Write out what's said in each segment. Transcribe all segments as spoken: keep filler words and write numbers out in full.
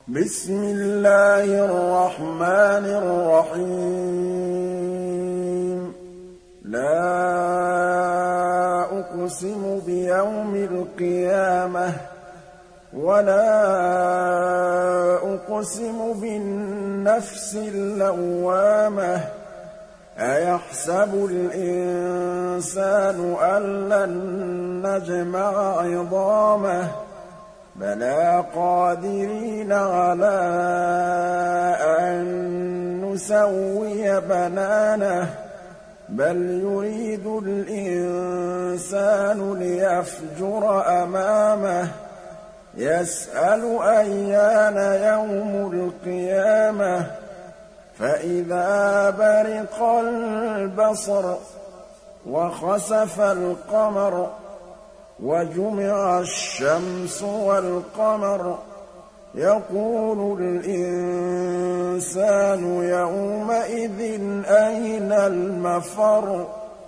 بسم الله الرحمن الرحيم لا أقسم بيوم القيامة ولا أقسم بالنفس اللوامة أيحسب الإنسان أن لن نجمع عظامه بلى قادرين على أن نسوي بنانه بل يريد الإنسان ليفجر أمامه يسأل أيان يوم القيامة فإذا برق البصر وخسف القمر وجمع الشمس والقمر يقول الإنسان يومئذ أين المفر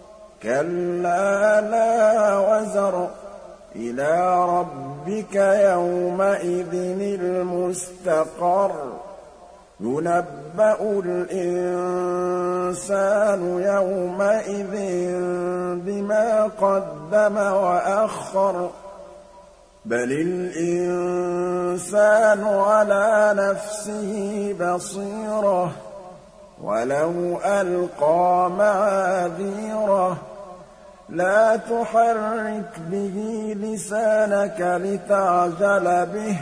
كلا لا وزر إلى ربك يومئذ المستقر ينبأ الإنسان يومئذ بما قدم وأخر بل الإنسان على نفسه بصيرة ولو ألقى معاذيره لا تحرك به لسانك لتعجل به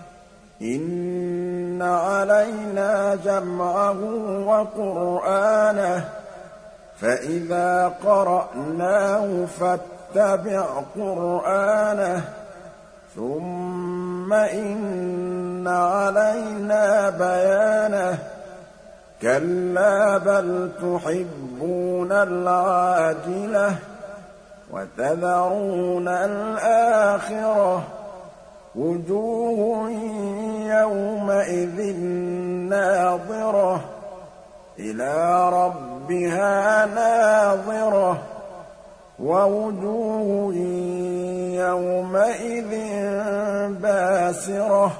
إن علينا جمعه وقرآنه فإذا قرأناه فاتبع قرآنه ثم إن علينا بيانه كلا بل تحبون العاجلة وتذرون الآخرة وجوه يومئذ ناظرة إلى ربها ناظرة ووجوه يومئذ باسرة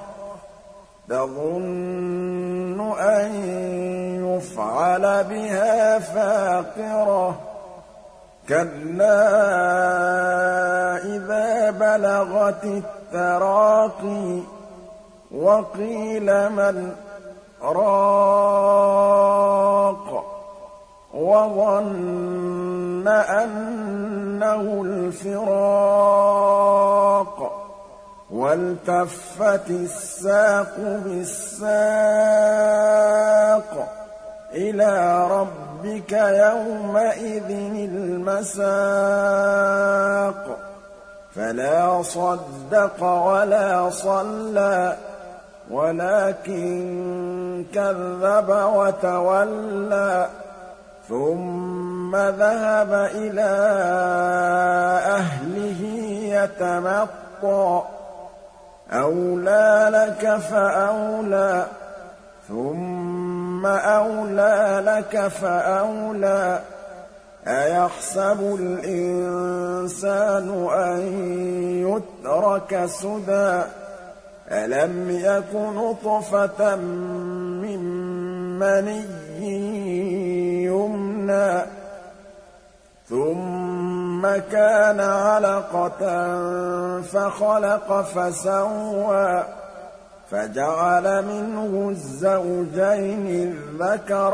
تظن أن يفعل بها فاقرة كلا إذا بلغت التراقي وقيل من راق وظن أنه الفراق والتفت الساق بالساق إلى ربك يومئذ المساق فلا صدق ولا صلى ولكن كذب وتولى ثم ذهب إلى أهله يتمطى أولى لك فأولى ثم أولى لك فأولى أيحسب الإنسان أن يترك سدى ألم يك نطفة من مني يمنى ثم كان علقة فخلق فسوى فجعل منه الزوجين الذكر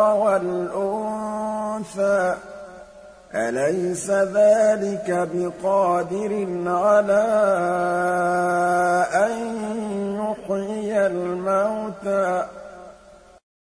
والأنثى أليس ذلك بقادر على أن يحيي الموتى